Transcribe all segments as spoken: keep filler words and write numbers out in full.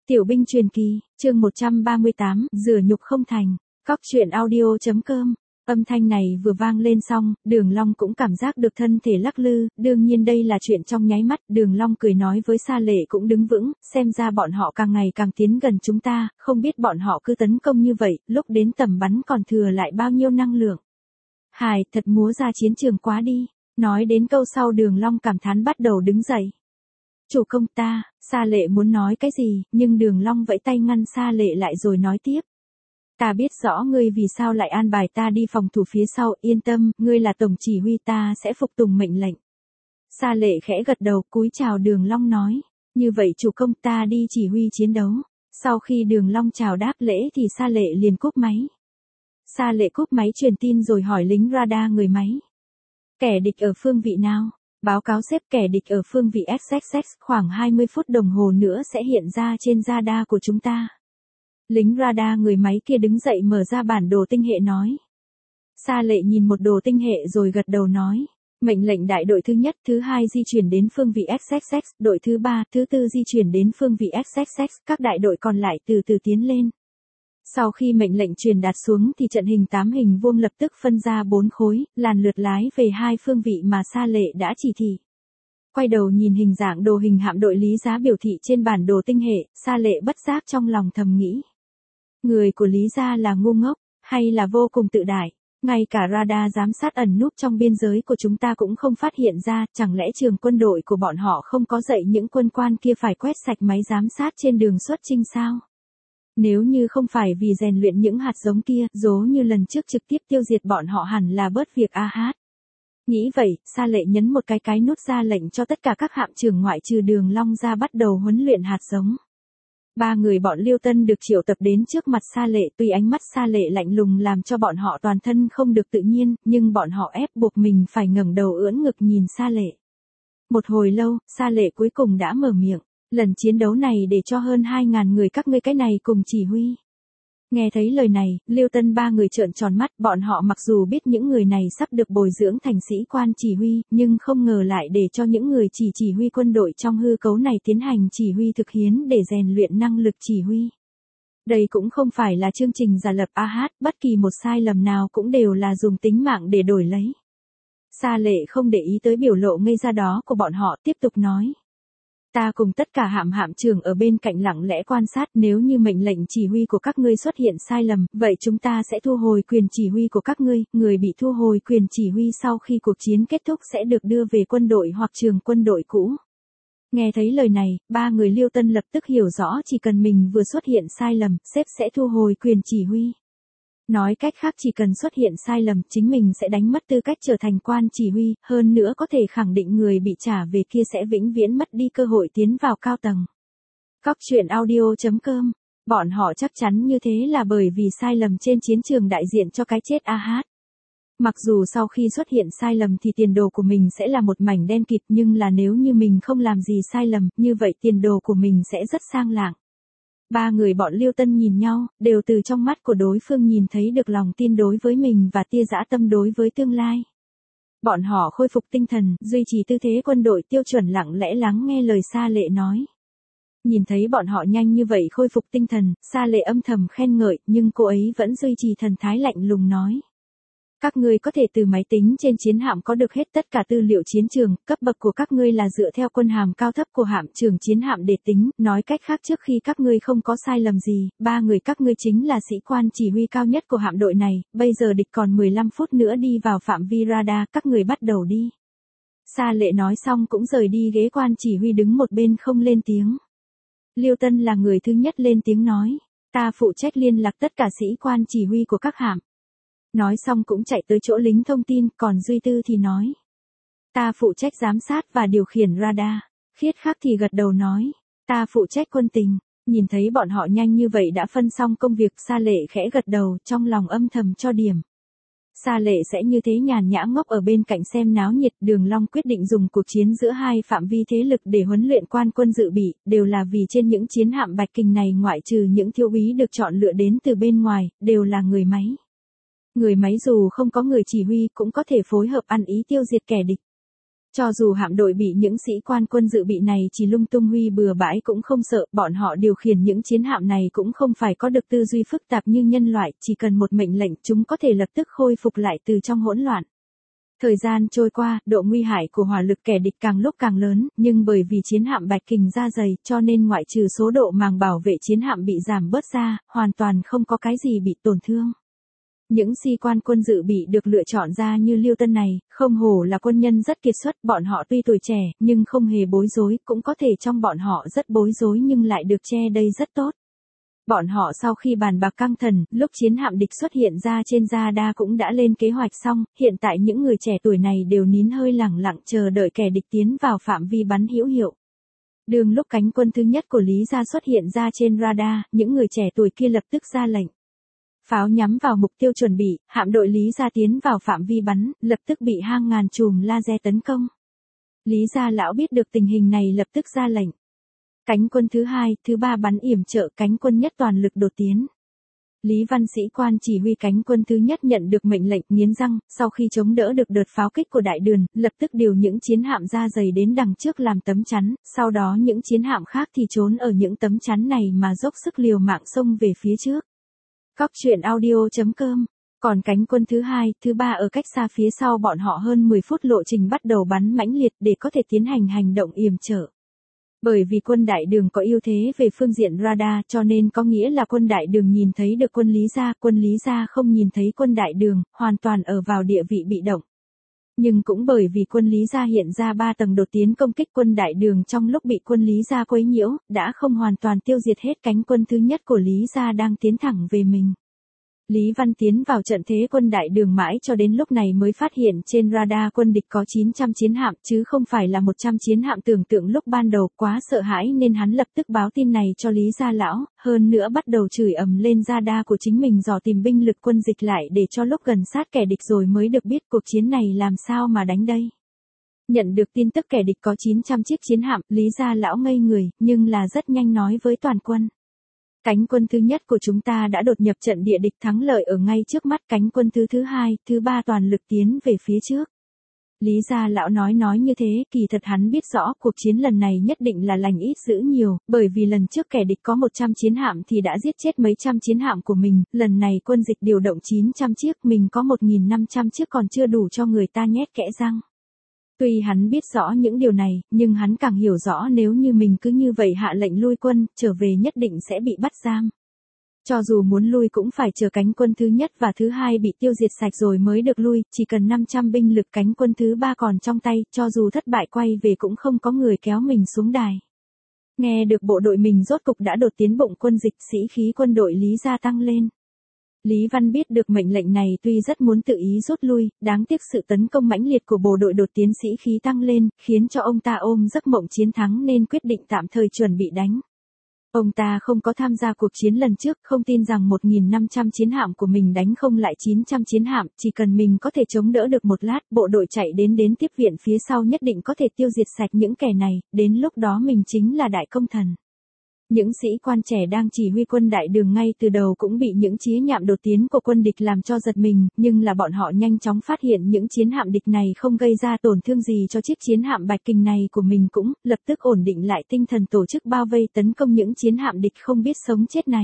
Tiểu binh truyền kỳ, chương một trăm ba mươi tám, rửa nhục không thành. Cóc truyện audio.com. Âm thanh này vừa vang lên xong, Đường Long cũng cảm giác được thân thể lắc lư, đương nhiên đây là chuyện trong nháy mắt, Đường Long cười nói với Sa Lệ cũng đứng vững, xem ra bọn họ càng ngày càng tiến gần chúng ta, không biết bọn họ cứ tấn công như vậy, lúc đến tầm bắn còn thừa lại bao nhiêu năng lượng. Hài, thật múa ra chiến trường quá đi. Nói đến câu sau Đường Long cảm thán bắt đầu đứng dậy. Chủ công ta, Sa Lệ muốn nói cái gì, nhưng Đường Long vẫy tay ngăn Sa Lệ lại rồi nói tiếp. Ta biết rõ ngươi vì sao lại an bài ta đi phòng thủ phía sau, yên tâm, ngươi là tổng chỉ huy, ta sẽ phục tùng mệnh lệnh. Sa Lệ khẽ gật đầu cúi chào Đường Long nói, như vậy chủ công ta đi chỉ huy chiến đấu. Sau khi Đường Long chào đáp lễ thì Sa Lệ liền cúp máy. Sa Lệ cúp máy truyền tin rồi hỏi lính radar người máy. Kẻ địch ở phương vị nào? Báo cáo xếp kẻ địch ở phương vị ích ích ích, khoảng hai mươi phút đồng hồ nữa sẽ hiện ra trên radar của chúng ta. Lính radar người máy kia đứng dậy mở ra bản đồ tinh hệ nói. Sa Lệ nhìn một đồ tinh hệ rồi gật đầu nói. Mệnh lệnh đại đội thứ nhất, thứ hai di chuyển đến phương vị ích ích ích, đội thứ ba, thứ tư di chuyển đến phương vị ích ích ích, các đại đội còn lại từ từ tiến lên. Sau khi mệnh lệnh truyền đạt xuống thì trận hình tám hình vuông lập tức phân ra bốn khối, làn lượt lái về hai phương vị mà Sa Lệ đã chỉ thị. Quay đầu nhìn hình dạng đồ hình hạm đội Lý Giá biểu thị trên bản đồ tinh hệ, Sa Lệ bất giác trong lòng thầm nghĩ. Người của Lý Gia là ngu ngốc, hay là vô cùng tự đại, ngay cả radar giám sát ẩn núp trong biên giới của chúng ta cũng không phát hiện ra, chẳng lẽ trường quân đội của bọn họ không có dạy những quân quan kia phải quét sạch máy giám sát trên đường xuất chinh sao? Nếu như không phải vì rèn luyện những hạt giống kia, dố như lần trước trực tiếp tiêu diệt bọn họ hẳn là bớt việc a hát. Nghĩ vậy, Sa Lệ nhấn một cái cái nút ra lệnh cho tất cả các hạm trưởng ngoại trừ Đường Long ra bắt đầu huấn luyện hạt giống. Ba người bọn Liêu Tân được triệu tập đến trước mặt Sa Lệ, tuy ánh mắt Sa Lệ lạnh lùng làm cho bọn họ toàn thân không được tự nhiên, nhưng bọn họ ép buộc mình phải ngẩng đầu ưỡn ngực nhìn Sa Lệ. Một hồi lâu, Sa Lệ cuối cùng đã mở miệng. Lần chiến đấu này để cho hơn hai ngàn người các ngươi cái này cùng chỉ huy. Nghe thấy lời này, Liêu Tân ba người trợn tròn mắt, bọn họ mặc dù biết những người này sắp được bồi dưỡng thành sĩ quan chỉ huy, nhưng không ngờ lại để cho những người chỉ chỉ huy quân đội trong hư cấu này tiến hành chỉ huy thực hiến để rèn luyện năng lực chỉ huy. Đây cũng không phải là chương trình giả lập a hát, bất kỳ một sai lầm nào cũng đều là dùng tính mạng để đổi lấy. Sa Lệ không để ý tới biểu lộ ngây ra đó của bọn họ, tiếp tục nói. Ta cùng tất cả hạm hạm trưởng ở bên cạnh lặng lẽ quan sát, nếu như mệnh lệnh chỉ huy của các ngươi xuất hiện sai lầm, vậy chúng ta sẽ thu hồi quyền chỉ huy của các ngươi, người bị thu hồi quyền chỉ huy sau khi cuộc chiến kết thúc sẽ được đưa về quân đội hoặc trường quân đội cũ. Nghe thấy lời này, ba người Liêu Tân lập tức hiểu rõ chỉ cần mình vừa xuất hiện sai lầm, sếp sẽ thu hồi quyền chỉ huy. Nói cách khác chỉ cần xuất hiện sai lầm, chính mình sẽ đánh mất tư cách trở thành quan chỉ huy, hơn nữa có thể khẳng định người bị trả về kia sẽ vĩnh viễn mất đi cơ hội tiến vào cao tầng. Cóc truyện audio.com. Bọn họ chắc chắn như thế là bởi vì sai lầm trên chiến trường đại diện cho cái chết a hát. Mặc dù sau khi xuất hiện sai lầm thì tiền đồ của mình sẽ là một mảnh đen kịt, nhưng là nếu như mình không làm gì sai lầm, như vậy tiền đồ của mình sẽ rất sang lạng. Ba người bọn Liêu Tân nhìn nhau, đều từ trong mắt của đối phương nhìn thấy được lòng tin đối với mình và tia dã tâm đối với tương lai. Bọn họ khôi phục tinh thần, duy trì tư thế quân đội tiêu chuẩn lặng lẽ lắng nghe lời Sa Lệ nói. Nhìn thấy bọn họ nhanh như vậy khôi phục tinh thần, Sa Lệ âm thầm khen ngợi, nhưng cô ấy vẫn duy trì thần thái lạnh lùng nói. Các ngươi có thể từ máy tính trên chiến hạm có được hết tất cả tư liệu chiến trường, cấp bậc của các ngươi là dựa theo quân hàm cao thấp của hạm trưởng chiến hạm để tính, nói cách khác trước khi các ngươi không có sai lầm gì, ba người các ngươi chính là sĩ quan chỉ huy cao nhất của hạm đội này, bây giờ địch còn mười lăm phút nữa đi vào phạm vi radar, các ngươi bắt đầu đi. Sa Lệ nói xong cũng rời đi ghế quan chỉ huy đứng một bên không lên tiếng. Liêu Tân là người thứ nhất lên tiếng nói, ta phụ trách liên lạc tất cả sĩ quan chỉ huy của các hạm. Nói xong cũng chạy tới chỗ lính thông tin, còn Duy Tư thì nói. Ta phụ trách giám sát và điều khiển radar. Khiết Khắc thì gật đầu nói. Ta phụ trách quân tình. Nhìn thấy bọn họ nhanh như vậy đã phân xong công việc, Sa Lệ khẽ gật đầu, trong lòng âm thầm cho điểm. Sa Lệ sẽ như thế nhàn nhã ngốc ở bên cạnh xem náo nhiệt. Đường Long quyết định dùng cuộc chiến giữa hai phạm vi thế lực để huấn luyện quan quân dự bị, đều là vì trên những chiến hạm Bạch Kình này ngoại trừ những thiếu úy được chọn lựa đến từ bên ngoài, đều là người máy. Người máy dù không có người chỉ huy cũng có thể phối hợp ăn ý tiêu diệt kẻ địch. Cho dù hạm đội bị những sĩ quan quân dự bị này chỉ lung tung huy bừa bãi cũng không sợ, bọn họ điều khiển những chiến hạm này cũng không phải có được tư duy phức tạp như nhân loại, chỉ cần một mệnh lệnh chúng có thể lập tức khôi phục lại từ trong hỗn loạn. Thời gian trôi qua, độ nguy hại của hỏa lực kẻ địch càng lúc càng lớn, nhưng bởi vì chiến hạm Bạch Kình da dày, cho nên ngoại trừ số độ màng bảo vệ chiến hạm bị giảm bớt ra, hoàn toàn không có cái gì bị tổn thương. Những sĩ quan quân dự bị được lựa chọn ra như Liêu Tân này, không hổ là quân nhân rất kiệt xuất, bọn họ tuy tuổi trẻ, nhưng không hề bối rối, cũng có thể trong bọn họ rất bối rối nhưng lại được che đây rất tốt. Bọn họ sau khi bàn bạc căng thẳng, lúc chiến hạm địch xuất hiện ra trên radar cũng đã lên kế hoạch xong, hiện tại những người trẻ tuổi này đều nín hơi lẳng lặng chờ đợi kẻ địch tiến vào phạm vi bắn hữu hiệu. Đường lúc cánh quân thứ nhất của Lý Gia xuất hiện ra trên radar, những người trẻ tuổi kia lập tức ra lệnh. Pháo nhắm vào mục tiêu chuẩn bị, hạm đội Lý Gia tiến vào phạm vi bắn, lập tức bị hàng ngàn chùm laser tấn công. Lý Gia lão biết được tình hình này lập tức ra lệnh. Cánh quân thứ hai, thứ ba bắn yểm trợ, cánh quân nhất toàn lực đột tiến. Lý Văn sĩ quan chỉ huy cánh quân thứ nhất nhận được mệnh lệnh nghiến răng, sau khi chống đỡ được đợt pháo kích của đại đường, lập tức điều những chiến hạm da dày đến đằng trước làm tấm chắn, sau đó những chiến hạm khác thì trốn ở những tấm chắn này mà dốc sức liều mạng xông về phía trước. Cóc truyện audio chấm com. Còn cánh quân thứ hai, thứ ba ở cách xa phía sau bọn họ hơn mười phút lộ trình bắt đầu bắn mãnh liệt để có thể tiến hành hành động yểm trợ. Bởi vì quân đại đường có ưu thế về phương diện radar cho nên có nghĩa là quân đại đường nhìn thấy được quân Lý Gia, quân Lý Gia không nhìn thấy quân đại đường, hoàn toàn ở vào địa vị bị động. Nhưng cũng bởi vì quân Lý Gia hiện ra ba tầng đột tiến công kích quân đại đường trong lúc bị quân Lý Gia quấy nhiễu, đã không hoàn toàn tiêu diệt hết cánh quân thứ nhất của Lý Gia đang tiến thẳng về mình. Lý Văn tiến vào trận thế quân đại đường mãi cho đến lúc này mới phát hiện trên radar quân địch có chín trăm chiến hạm chứ không phải là một trăm chiến hạm tưởng tượng lúc ban đầu, quá sợ hãi nên hắn lập tức báo tin này cho Lý Gia lão, hơn nữa bắt đầu chửi ầm lên radar của chính mình dò tìm binh lực quân dịch lại để cho lúc gần sát kẻ địch rồi mới được biết cuộc chiến này làm sao mà đánh đây. Nhận được tin tức kẻ địch có chín trăm chiếc chiến hạm, Lý Gia lão ngây người, nhưng là rất nhanh nói với toàn quân. Cánh quân thứ nhất của chúng ta đã đột nhập trận địa địch, thắng lợi ở ngay trước mắt, cánh quân thứ thứ hai, thứ ba toàn lực tiến về phía trước. Lý Gia lão nói nói như thế, kỳ thật hắn biết rõ cuộc chiến lần này nhất định là lành ít dữ nhiều, bởi vì lần trước kẻ địch có một trăm chiến hạm thì đã giết chết mấy trăm chiến hạm của mình, lần này quân dịch điều động chín trăm chiếc, mình có một nghìn năm trăm chiếc còn chưa đủ cho người ta nhét kẽ răng. Tuy hắn biết rõ những điều này, nhưng hắn càng hiểu rõ nếu như mình cứ như vậy hạ lệnh lui quân, trở về nhất định sẽ bị bắt giam. Cho dù muốn lui cũng phải chờ cánh quân thứ nhất và thứ hai bị tiêu diệt sạch rồi mới được lui, chỉ cần năm trăm binh lực cánh quân thứ ba còn trong tay, cho dù thất bại quay về cũng không có người kéo mình xuống đài. Nghe được bộ đội mình rốt cục đã đột tiến bụng quân dịch, sĩ khí quân đội Lý gia tăng lên. Lý Văn biết được mệnh lệnh này tuy rất muốn tự ý rút lui, đáng tiếc sự tấn công mãnh liệt của bộ đội đột tiến sĩ khí tăng lên, khiến cho ông ta ôm giấc mộng chiến thắng nên quyết định tạm thời chuẩn bị đánh. Ông ta không có tham gia cuộc chiến lần trước, không tin rằng một nghìn năm trăm chiến hạm của mình đánh không lại chín trăm chiến hạm, chỉ cần mình có thể chống đỡ được một lát, bộ đội chạy đến đến tiếp viện phía sau nhất định có thể tiêu diệt sạch những kẻ này, đến lúc đó mình chính là đại công thần. Những sĩ quan trẻ đang chỉ huy quân đại đường ngay từ đầu cũng bị những chiến hạm đột tiến của quân địch làm cho giật mình, nhưng là bọn họ nhanh chóng phát hiện những chiến hạm địch này không gây ra tổn thương gì cho chiếc chiến hạm Bạch Kình này của mình, cũng lập tức ổn định lại tinh thần tổ chức bao vây tấn công những chiến hạm địch không biết sống chết này.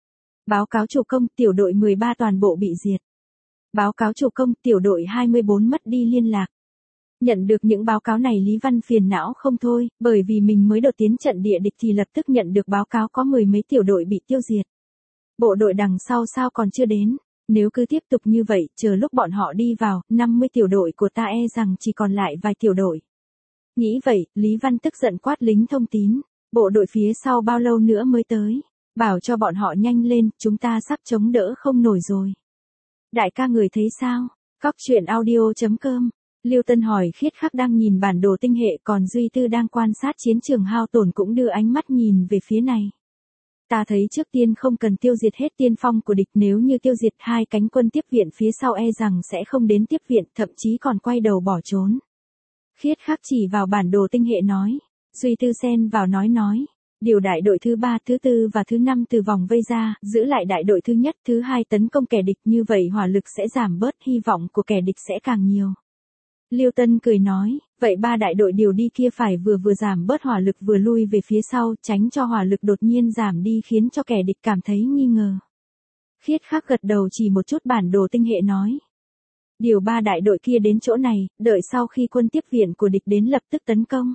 Báo cáo chủ công, tiểu đội mười ba toàn bộ bị diệt. Báo cáo chủ công, tiểu đội hai mươi bốn mất đi liên lạc. Nhận được những báo cáo này Lý Văn phiền não không thôi, bởi vì mình mới đột tiến trận địa địch thì lập tức nhận được báo cáo có mười mấy tiểu đội bị tiêu diệt. Bộ đội đằng sau sao còn chưa đến, nếu cứ tiếp tục như vậy, chờ lúc bọn họ đi vào, năm mươi tiểu đội của ta e rằng chỉ còn lại vài tiểu đội. Nghĩ vậy, Lý Văn tức giận quát lính thông tín, bộ đội phía sau bao lâu nữa mới tới, bảo cho bọn họ nhanh lên, chúng ta sắp chống đỡ không nổi rồi. Đại ca người thấy sao? Cóc truyện audio chấm com. Liêu Tân hỏi Khiết Khắc đang nhìn bản đồ tinh hệ, còn Duy Tư đang quan sát chiến trường hao tổn cũng đưa ánh mắt nhìn về phía này. Ta thấy trước tiên không cần tiêu diệt hết tiên phong của địch, nếu như tiêu diệt hai cánh quân tiếp viện phía sau e rằng sẽ không đến tiếp viện, thậm chí còn quay đầu bỏ trốn. Khiết Khắc chỉ vào bản đồ tinh hệ nói. Duy Tư xen vào nói nói. Điều đại đội thứ ba, thứ tư và thứ năm từ vòng vây ra, giữ lại đại đội thứ nhất, thứ hai tấn công kẻ địch, như vậy hỏa lực sẽ giảm bớt, hy vọng của kẻ địch sẽ càng nhiều. Liêu Tân cười nói, vậy ba đại đội điều đi kia phải vừa vừa giảm bớt hỏa lực vừa lui về phía sau, tránh cho hỏa lực đột nhiên giảm đi khiến cho kẻ địch cảm thấy nghi ngờ. Khiết Khắc gật đầu chỉ một chút bản đồ tinh hệ nói. Điều ba đại đội kia đến chỗ này, đợi sau khi quân tiếp viện của địch đến lập tức tấn công.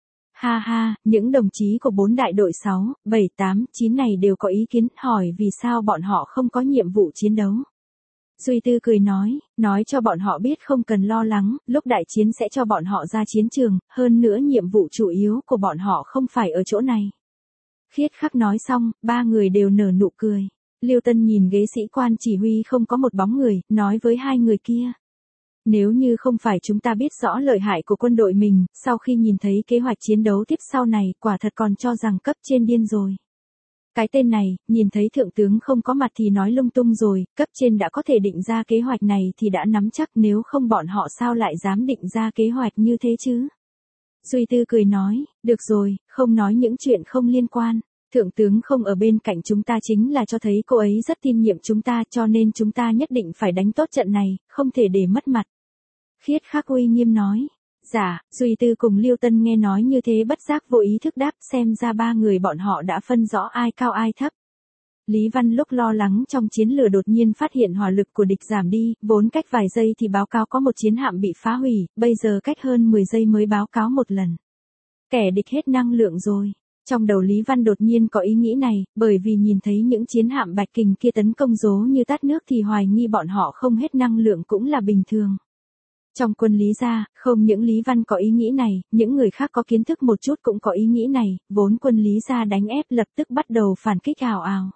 Ha ha, những đồng chí của bốn đại đội sáu, bảy, tám, chín này đều có ý kiến, hỏi vì sao bọn họ không có nhiệm vụ chiến đấu. Duy Tư cười nói, nói cho bọn họ biết không cần lo lắng, lúc đại chiến sẽ cho bọn họ ra chiến trường, hơn nữa nhiệm vụ chủ yếu của bọn họ không phải ở chỗ này. Khiết Khắc nói xong, ba người đều nở nụ cười. Liêu Tân nhìn ghế sĩ quan chỉ huy không có một bóng người, nói với hai người kia. Nếu như không phải chúng ta biết rõ lợi hại của quân đội mình, sau khi nhìn thấy kế hoạch chiến đấu tiếp sau này, quả thật còn cho rằng cấp trên điên rồi. Cái tên này, nhìn thấy thượng tướng không có mặt thì nói lung tung rồi, cấp trên đã có thể định ra kế hoạch này thì đã nắm chắc, nếu không bọn họ sao lại dám định ra kế hoạch như thế chứ. Duy Tư cười nói, được rồi, không nói những chuyện không liên quan. Thượng tướng không ở bên cạnh chúng ta chính là cho thấy cô ấy rất tin nhiệm chúng ta, cho nên chúng ta nhất định phải đánh tốt trận này, không thể để mất mặt. Khiết Khắc uy nghiêm nói. Dạ, Duy Tư cùng Liêu Tân nghe nói như thế bất giác vô ý thức đáp, xem ra ba người bọn họ đã phân rõ ai cao ai thấp. Lý Văn lúc lo lắng trong chiến lửa đột nhiên phát hiện hỏa lực của địch giảm đi, vốn cách vài giây thì báo cáo có một chiến hạm bị phá hủy, bây giờ cách hơn mười giây mới báo cáo một lần. Kẻ địch hết năng lượng rồi. Trong đầu Lý Văn đột nhiên có ý nghĩ này, bởi vì nhìn thấy những chiến hạm Bạch Kình kia tấn công dố như tát nước thì hoài nghi bọn họ không hết năng lượng cũng là bình thường. Trong quân Lý gia, không những Lý Văn có ý nghĩ này, những người khác có kiến thức một chút cũng có ý nghĩ này, vốn quân Lý gia đánh ép lập tức bắt đầu phản kích ào ào.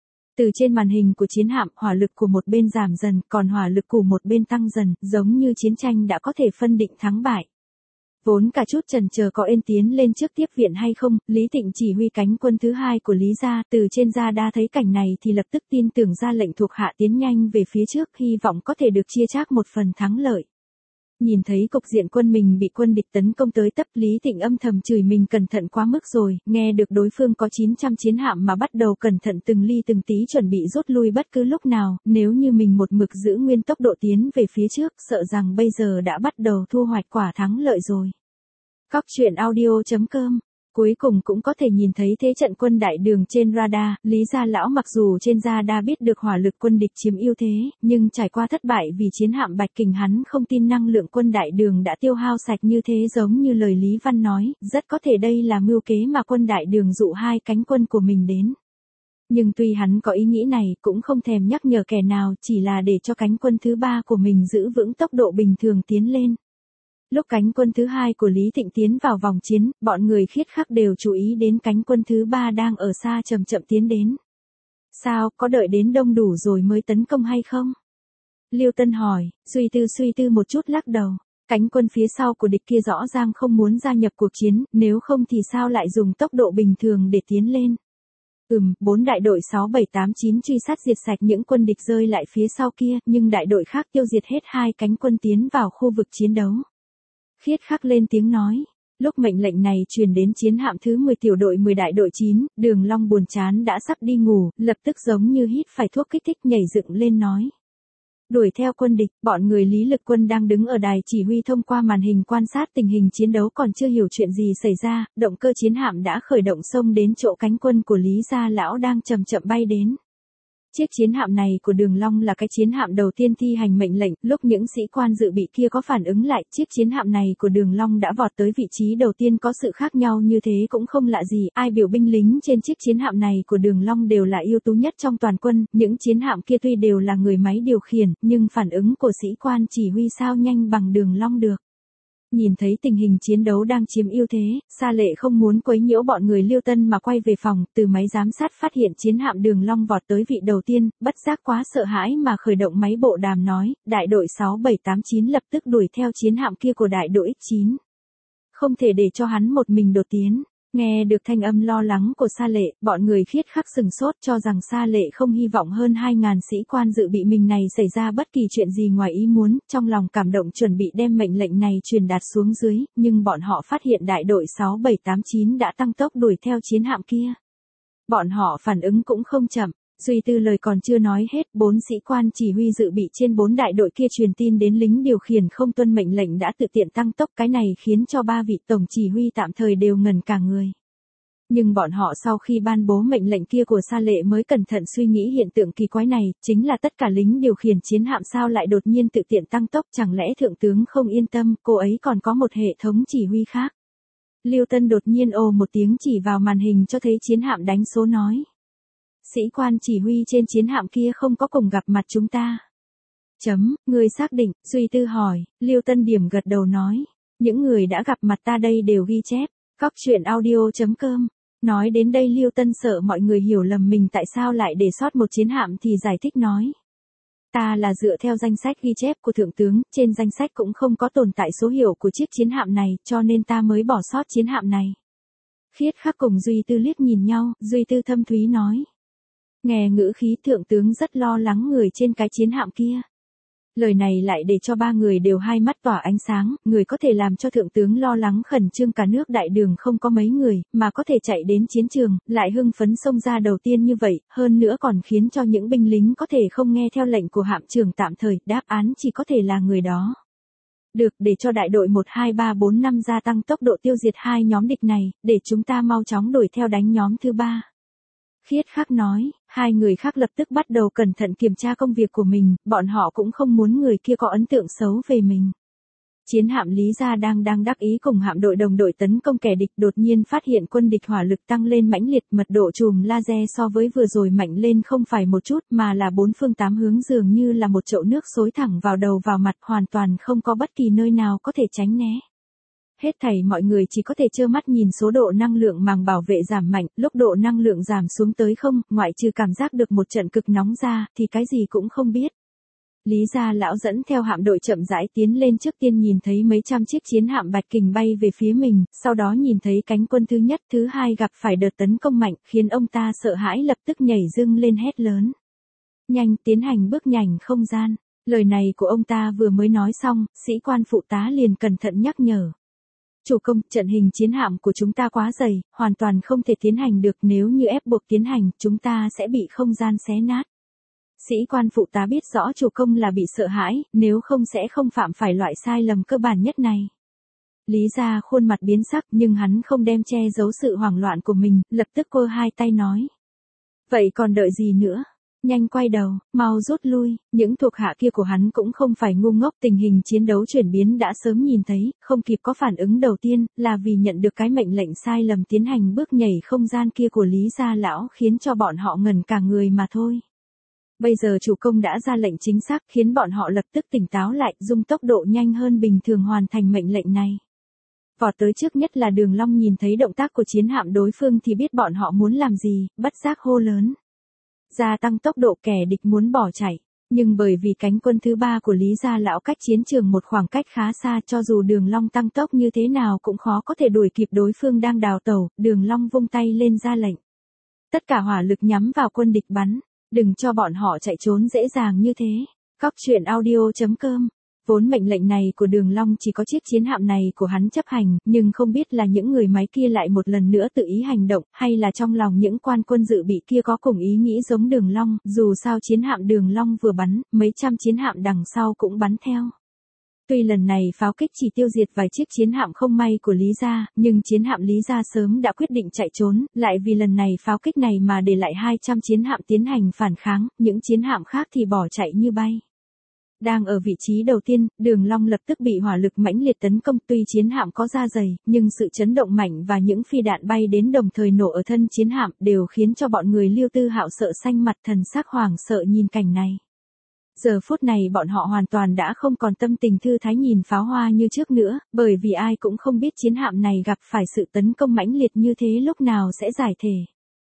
Từ trên màn hình của chiến hạm, hỏa lực của một bên giảm dần, còn hỏa lực của một bên tăng dần, giống như chiến tranh đã có thể phân định thắng bại. Vốn cả chút chần chờ có ên tiến lên trước tiếp viện hay không, Lý Tịnh chỉ huy cánh quân thứ hai của Lý gia, từ trên gia đa thấy cảnh này thì lập tức tin tưởng ra lệnh thuộc hạ tiến nhanh về phía trước, hy vọng có thể được chia chác một phần thắng lợi. Nhìn thấy cục diện quân mình bị quân địch tấn công tới tấp, Lý Tịnh âm thầm chửi mình cẩn thận quá mức rồi, nghe được đối phương có chín trăm chiến hạm mà bắt đầu cẩn thận từng ly từng tí chuẩn bị rút lui bất cứ lúc nào, nếu như mình một mực giữ nguyên tốc độ tiến về phía trước, sợ rằng bây giờ đã bắt đầu thu hoạch quả thắng lợi rồi. Cóc truyện audio chấm com. Cuối cùng cũng có thể nhìn thấy thế trận quân đại đường trên radar, Lý gia lão mặc dù trên radar biết được hỏa lực quân địch chiếm ưu thế, nhưng trải qua thất bại vì chiến hạm Bạch Kình hắn không tin năng lượng quân đại đường đã tiêu hao sạch như thế, giống như lời Lý Văn nói, rất có thể đây là mưu kế mà quân đại đường dụ hai cánh quân của mình đến. Nhưng tuy hắn có ý nghĩ này, cũng không thèm nhắc nhở kẻ nào, chỉ là để cho cánh quân thứ ba của mình giữ vững tốc độ bình thường tiến lên. Lúc cánh quân thứ hai của Lý Tịnh tiến vào vòng chiến, bọn người Khiết Khắc đều chú ý đến cánh quân thứ ba đang ở xa chậm chậm tiến đến. Sao, có đợi đến đông đủ rồi mới tấn công hay không? Liêu Tân hỏi, Duy Tư suy tư một chút lắc đầu. Cánh quân phía sau của địch kia rõ ràng không muốn gia nhập cuộc chiến, nếu không thì sao lại dùng tốc độ bình thường để tiến lên? Ừm, bốn đại đội sáu bảy tám chín truy sát diệt sạch những quân địch rơi lại phía sau kia, nhưng đại đội khác tiêu diệt hết hai cánh quân tiến vào khu vực chiến đấu. Khiết Khắc lên tiếng nói, lúc mệnh lệnh này truyền đến chiến hạm thứ mười tiểu đội mười đại đội chín, Đường Long buồn chán đã sắp đi ngủ, lập tức giống như hít phải thuốc kích thích nhảy dựng lên nói. Đuổi theo quân địch, bọn người Lý Lực Quân đang đứng ở đài chỉ huy thông qua màn hình quan sát tình hình chiến đấu còn chưa hiểu chuyện gì xảy ra, động cơ chiến hạm đã khởi động xông đến chỗ cánh quân của Lý gia lão đang chậm chậm bay đến. Chiếc chiến hạm này của Đường Long là cái chiến hạm đầu tiên thi hành mệnh lệnh, lúc những sĩ quan dự bị kia có phản ứng lại, chiếc chiến hạm này của Đường Long đã vọt tới vị trí đầu tiên, có sự khác nhau như thế cũng không lạ gì, ai biểu binh lính trên chiếc chiến hạm này của Đường Long đều là ưu tú nhất trong toàn quân, những chiến hạm kia tuy đều là người máy điều khiển, nhưng phản ứng của sĩ quan chỉ huy sao nhanh bằng Đường Long được. Nhìn thấy tình hình chiến đấu đang chiếm ưu thế, Sa Lệ không muốn quấy nhiễu bọn người Liêu Tân mà quay về phòng, từ máy giám sát phát hiện chiến hạm Đường Long vọt tới vị đầu tiên, bất giác quá sợ hãi mà khởi động máy bộ đàm nói, đại đội sáu bảy tám chín lập tức đuổi theo chiến hạm kia của đại đội X chín. Không thể để cho hắn một mình đột tiến. Nghe được thanh âm lo lắng của Sa Lệ, bọn người Khiết Khắc sừng sốt cho rằng Sa Lệ không hy vọng hơn hai ngàn sĩ quan dự bị mình này xảy ra bất kỳ chuyện gì ngoài ý muốn, trong lòng cảm động chuẩn bị đem mệnh lệnh này truyền đạt xuống dưới, nhưng bọn họ phát hiện đại đội sáu bảy tám chín đã tăng tốc đuổi theo chiến hạm kia. Bọn họ phản ứng cũng không chậm. Duy Tư lời còn chưa nói hết, bốn sĩ quan chỉ huy dự bị trên bốn đại đội kia truyền tin đến lính điều khiển không tuân mệnh lệnh đã tự tiện tăng tốc, cái này khiến cho ba vị tổng chỉ huy tạm thời đều ngẩn cả người. Nhưng bọn họ sau khi ban bố mệnh lệnh kia của Sa Lệ mới cẩn thận suy nghĩ hiện tượng kỳ quái này, chính là tất cả lính điều khiển chiến hạm sao lại đột nhiên tự tiện tăng tốc, chẳng lẽ thượng tướng không yên tâm, cô ấy còn có một hệ thống chỉ huy khác. Lưu Tân đột nhiên ồ một tiếng chỉ vào màn hình cho thấy chiến hạm đánh số nói. Sĩ quan chỉ huy trên chiến hạm kia không có cùng gặp mặt chúng ta. Chấm, người xác định, Duy Tư hỏi, Lưu Tân điểm gật đầu nói. Những người đã gặp mặt ta đây đều ghi chép, cóc truyện audio chấm com. Nói đến đây Lưu Tân sợ mọi người hiểu lầm mình tại sao lại để sót một chiến hạm thì giải thích nói. Ta là dựa theo danh sách ghi chép của thượng tướng, trên danh sách cũng không có tồn tại số hiệu của chiếc chiến hạm này, cho nên ta mới bỏ sót chiến hạm này. Khiết Khắc cùng Duy Tư liếc nhìn nhau, Duy Tư thâm thúy nói. Nghe ngữ khí thượng tướng rất lo lắng người trên cái chiến hạm kia. Lời này lại để cho ba người đều hai mắt tỏa ánh sáng, người có thể làm cho thượng tướng lo lắng khẩn trương cả nước đại đường không có mấy người, mà có thể chạy đến chiến trường, lại hưng phấn xông ra đầu tiên như vậy, hơn nữa còn khiến cho những binh lính có thể không nghe theo lệnh của hạm trưởng tạm thời, đáp án chỉ có thể là người đó. Được, để cho đại đội một hai ba bốn năm gia tăng tốc độ tiêu diệt hai nhóm địch này, để chúng ta mau chóng đuổi theo đánh nhóm thứ ba. Khiết Khắc nói, hai người khác lập tức bắt đầu cẩn thận kiểm tra công việc của mình, bọn họ cũng không muốn người kia có ấn tượng xấu về mình. Chiến hạm Lý Gia đang đang đắc ý cùng hạm đội đồng đội tấn công kẻ địch, đột nhiên phát hiện quân địch hỏa lực tăng lên mãnh liệt, mật độ chùm laser so với vừa rồi mạnh lên không phải một chút mà là bốn phương tám hướng, dường như là một chậu nước xối thẳng vào đầu vào mặt, hoàn toàn không có bất kỳ nơi nào có thể tránh né. Hết thảy mọi người chỉ có thể trơ mắt nhìn số độ năng lượng màng bảo vệ giảm mạnh, lúc độ năng lượng giảm xuống tới không, ngoại trừ cảm giác được một trận cực nóng ra, thì cái gì cũng không biết. Lý Gia lão dẫn theo hạm đội chậm rãi tiến lên, trước tiên nhìn thấy mấy trăm chiếc chiến hạm Bạch Kình bay về phía mình, sau đó nhìn thấy cánh quân thứ nhất, thứ hai gặp phải đợt tấn công mạnh, khiến ông ta sợ hãi lập tức nhảy dưng lên hét lớn. Nhanh, tiến hành bước nhảy không gian. Lời này của ông ta vừa mới nói xong, sĩ quan phụ tá liền cẩn thận nhắc nhở. Chủ công, trận hình chiến hạm của chúng ta quá dày, hoàn toàn không thể tiến hành được, nếu như ép buộc tiến hành, chúng ta sẽ bị không gian xé nát. Sĩ quan phụ tá biết rõ chủ công là bị sợ hãi, nếu không sẽ không phạm phải loại sai lầm cơ bản nhất này. Lý Gia khuôn mặt biến sắc nhưng hắn không đem che giấu sự hoảng loạn của mình, lập tức cơ hai tay nói. Vậy còn đợi gì nữa? Nhanh quay đầu, mau rút lui, những thuộc hạ kia của hắn cũng không phải ngu ngốc, tình hình chiến đấu chuyển biến đã sớm nhìn thấy, không kịp có phản ứng đầu tiên, là vì nhận được cái mệnh lệnh sai lầm tiến hành bước nhảy không gian kia của Lý Gia lão khiến cho bọn họ ngẩn cả người mà thôi. Bây giờ chủ công đã ra lệnh chính xác khiến bọn họ lập tức tỉnh táo lại, dùng tốc độ nhanh hơn bình thường hoàn thành mệnh lệnh này. Vọt tới trước nhất là Đường Long, nhìn thấy động tác của chiến hạm đối phương thì biết bọn họ muốn làm gì, bất giác hô lớn. Gia tăng tốc độ, kẻ địch muốn bỏ chạy. Nhưng bởi vì cánh quân thứ ba của Lý Gia lão cách chiến trường một khoảng cách khá xa, cho dù Đường Long tăng tốc như thế nào cũng khó có thể đuổi kịp đối phương đang đào tẩu, Đường Long vung tay lên ra lệnh. Tất cả hỏa lực nhắm vào quân địch bắn, đừng cho bọn họ chạy trốn dễ dàng như thế. Cóc truyện audio chấm com. Vốn mệnh lệnh này của Đường Long chỉ có chiếc chiến hạm này của hắn chấp hành, nhưng không biết là những người máy kia lại một lần nữa tự ý hành động, hay là trong lòng những quan quân dự bị kia có cùng ý nghĩ giống Đường Long, dù sao chiến hạm Đường Long vừa bắn, mấy trăm chiến hạm đằng sau cũng bắn theo. Tuy lần này pháo kích chỉ tiêu diệt vài chiếc chiến hạm không may của Lý Gia, nhưng chiến hạm Lý Gia sớm đã quyết định chạy trốn, lại vì lần này pháo kích này mà để lại hai trăm chiến hạm tiến hành phản kháng, những chiến hạm khác thì bỏ chạy như bay. Đang ở vị trí đầu tiên, Đường Long lập tức bị hỏa lực mãnh liệt tấn công, tuy chiến hạm có da dày, nhưng sự chấn động mạnh và những phi đạn bay đến đồng thời nổ ở thân chiến hạm đều khiến cho bọn người Lưu Tư Hạo sợ xanh mặt, thần sắc hoảng sợ nhìn cảnh này. Giờ phút này bọn họ hoàn toàn đã không còn tâm tình thư thái nhìn pháo hoa như trước nữa, bởi vì ai cũng không biết chiến hạm này gặp phải sự tấn công mãnh liệt như thế lúc nào sẽ giải thể.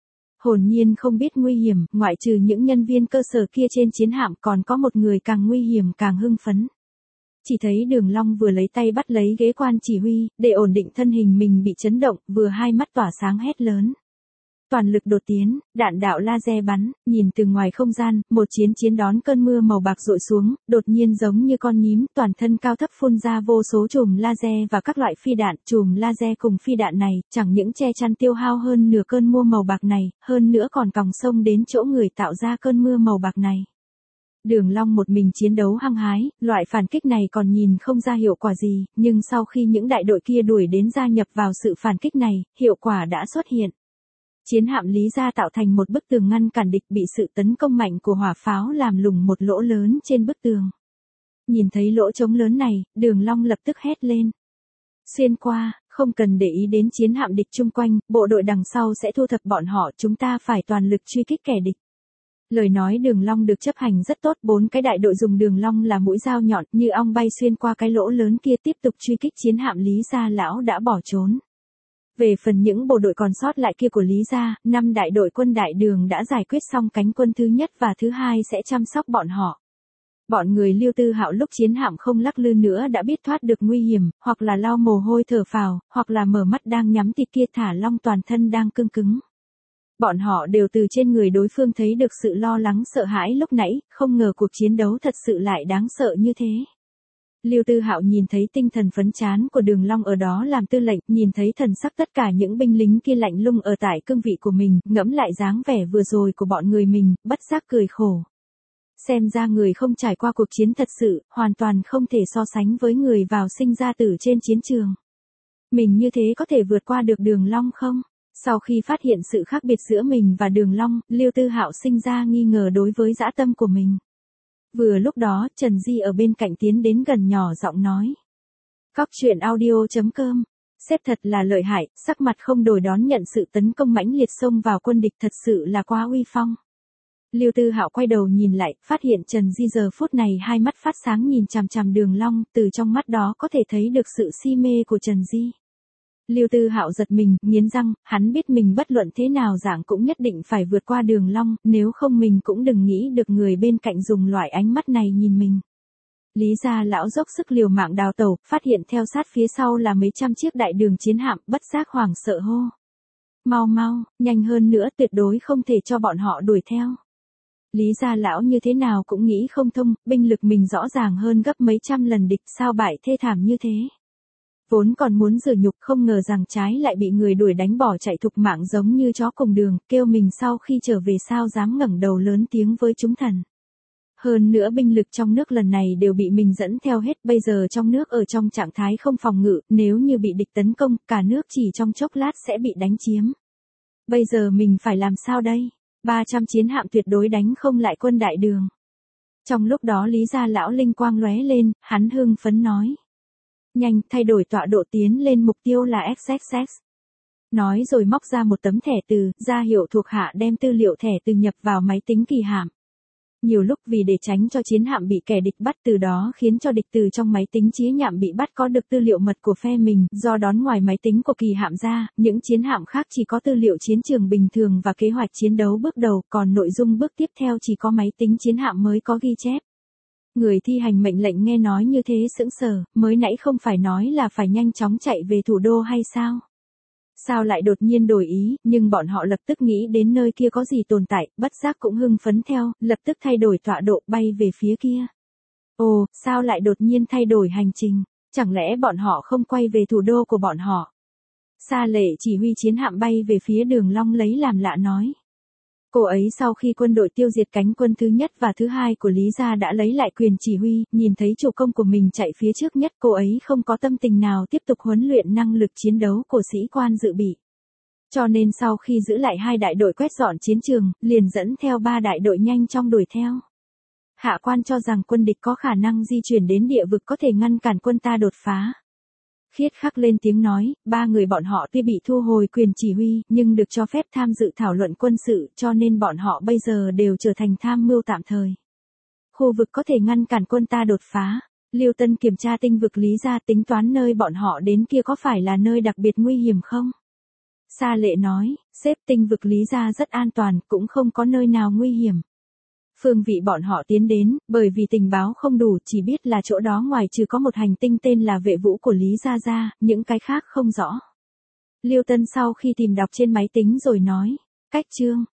Hồn nhiên không biết nguy hiểm, ngoại trừ những nhân viên cơ sở kia trên chiến hạm còn có một người càng nguy hiểm càng hưng phấn. Chỉ thấy Đường Long vừa lấy tay bắt lấy ghế quan chỉ huy, để ổn định thân hình mình bị chấn động, vừa hai mắt tỏa sáng hét lớn. Toàn lực đột tiến, đạn đạo laser bắn, nhìn từ ngoài không gian, một chiến chiến đón cơn mưa màu bạc rội xuống, đột nhiên giống như con nhím, toàn thân cao thấp phun ra vô số chùm laser và các loại phi đạn, chùm laser cùng phi đạn này, chẳng những che chắn tiêu hao hơn nửa cơn mưa màu bạc này, hơn nữa còn còng sông đến chỗ người tạo ra cơn mưa màu bạc này. Đường Long một mình chiến đấu hăng hái, loại phản kích này còn nhìn không ra hiệu quả gì, nhưng sau khi những đại đội kia đuổi đến gia nhập vào sự phản kích này, hiệu quả đã xuất hiện. Chiến hạm Lý Gia tạo thành một bức tường ngăn cản địch, bị sự tấn công mạnh của hỏa pháo làm lủng một lỗ lớn trên bức tường. Nhìn thấy lỗ trống lớn này, Đường Long lập tức hét lên. Xuyên qua, không cần để ý đến chiến hạm địch chung quanh, bộ đội đằng sau sẽ thu thập bọn họ, chúng ta phải toàn lực truy kích kẻ địch. Lời nói Đường Long được chấp hành rất tốt, bốn cái đại đội dùng Đường Long là mũi dao nhọn, như ong bay xuyên qua cái lỗ lớn kia tiếp tục truy kích chiến hạm Lý Gia lão đã bỏ trốn. Về phần những bộ đội còn sót lại kia của Lý Gia, năm đại đội quân đại đường đã giải quyết xong, cánh quân thứ nhất và thứ hai sẽ chăm sóc bọn họ. Bọn người Liêu Tư Hạo lúc chiến hạm không lắc lư nữa đã biết thoát được nguy hiểm, hoặc là lau mồ hôi thở phào, hoặc là mở mắt đang nhắm tịt kia thả lỏng toàn thân đang cứng cứng. Bọn họ đều từ trên người đối phương thấy được sự lo lắng sợ hãi lúc nãy, không ngờ cuộc chiến đấu thật sự lại đáng sợ như thế. Liêu Tư Hạo nhìn thấy tinh thần phấn chán của Đường Long ở đó làm tư lệnh, nhìn thấy thần sắc tất cả những binh lính kia lạnh lùng ở tại cương vị của mình, ngẫm lại dáng vẻ vừa rồi của bọn người mình, bất giác cười khổ. Xem ra người không trải qua cuộc chiến thật sự, hoàn toàn không thể so sánh với người vào sinh ra tử trên chiến trường. Mình như thế có thể vượt qua được Đường Long không? Sau khi phát hiện sự khác biệt giữa mình và Đường Long, Liêu Tư Hạo sinh ra nghi ngờ đối với dã tâm của mình. Vừa lúc đó, Trần Di ở bên cạnh tiến đến gần nhỏ giọng nói. Cóc truyện audio chấm com. Sếp thật là lợi hại, sắc mặt không đổi đón nhận sự tấn công mãnh liệt xông vào quân địch, thật sự là quá uy phong. Liêu Tư Hạo quay đầu nhìn lại, phát hiện Trần Di giờ phút này hai mắt phát sáng nhìn chằm chằm Đường Long, từ trong mắt đó có thể thấy được sự si mê của Trần Di. Liêu Tư Hạo giật mình, nghiến răng, hắn biết mình bất luận thế nào dạng cũng nhất định phải vượt qua Đường Long, nếu không mình cũng đừng nghĩ được người bên cạnh dùng loại ánh mắt này nhìn mình. Lý Gia lão dốc sức liều mạng đào tẩu, phát hiện theo sát phía sau là mấy trăm chiếc đại đường chiến hạm, bất giác hoảng sợ hô. Mau mau, nhanh hơn nữa, tuyệt đối không thể cho bọn họ đuổi theo. Lý Gia lão như thế nào cũng nghĩ không thông, binh lực mình rõ ràng hơn gấp mấy trăm lần địch, sao bại thê thảm như thế. Vốn còn muốn rửa nhục, không ngờ rằng trái lại bị người đuổi đánh bỏ chạy thục mạng giống như chó cùng đường, kêu mình sau khi trở về sao dám ngẩng đầu lớn tiếng với chúng thần. Hơn nữa binh lực trong nước lần này đều bị mình dẫn theo hết, bây giờ trong nước ở trong trạng thái không phòng ngự, nếu như bị địch tấn công, cả nước chỉ trong chốc lát sẽ bị đánh chiếm. Bây giờ mình phải làm sao đây? ba trăm chiến hạm tuyệt đối đánh không lại quân đại đường. Trong lúc đó Lý Gia lão linh quang lóe lên, hắn hưng phấn nói. Nhanh, thay đổi tọa độ tiến lên mục tiêu là ích ích ích. Nói rồi móc ra một tấm thẻ từ, ra hiệu thuộc hạ đem tư liệu thẻ từ nhập vào máy tính kỳ hạm. Nhiều lúc vì để tránh cho chiến hạm bị kẻ địch bắt, từ đó khiến cho địch từ trong máy tính chiến hạm bị bắt có được tư liệu mật của phe mình, do đón ngoài máy tính của kỳ hạm ra, những chiến hạm khác chỉ có tư liệu chiến trường bình thường và kế hoạch chiến đấu bước đầu, còn nội dung bước tiếp theo chỉ có máy tính chiến hạm mới có ghi chép. Người thi hành mệnh lệnh nghe nói như thế sững sờ, mới nãy không phải nói là phải nhanh chóng chạy về thủ đô hay sao? Sao lại đột nhiên đổi ý, nhưng bọn họ lập tức nghĩ đến nơi kia có gì tồn tại, bất giác cũng hưng phấn theo, lập tức thay đổi tọa độ bay về phía kia. Ồ, sao lại đột nhiên thay đổi hành trình, chẳng lẽ bọn họ không quay về thủ đô của bọn họ? Sa Lệ chỉ huy chiến hạm bay về phía Đường Long lấy làm lạ nói. Cô ấy sau khi quân đội tiêu diệt cánh quân thứ nhất và thứ hai của Lý Gia đã lấy lại quyền chỉ huy, nhìn thấy chủ công của mình chạy phía trước nhất, cô ấy không có tâm tình nào tiếp tục huấn luyện năng lực chiến đấu của sĩ quan dự bị. Cho nên sau khi giữ lại hai đại đội quét dọn chiến trường, liền dẫn theo ba đại đội nhanh chóng đuổi theo. Hạ quan cho rằng quân địch có khả năng di chuyển đến địa vực có thể ngăn cản quân ta đột phá. Khiết Khắc lên tiếng nói, ba người bọn họ tuy bị thu hồi quyền chỉ huy, nhưng được cho phép tham dự thảo luận quân sự, cho nên bọn họ bây giờ đều trở thành tham mưu tạm thời. Khu vực có thể ngăn cản quân ta đột phá. Liêu Tân kiểm tra tinh vực Lý Gia, tính toán nơi bọn họ đến kia có phải là nơi đặc biệt nguy hiểm không? Sa Lệ nói, xếp tinh vực Lý Gia rất an toàn, cũng không có nơi nào nguy hiểm. Phương vị bọn họ tiến đến, bởi vì tình báo không đủ, chỉ biết là chỗ đó ngoài trừ có một hành tinh tên là Vệ Vũ của Lý Gia ra, những cái khác không rõ. Liêu Tân sau khi tìm đọc trên máy tính rồi nói, Cách chương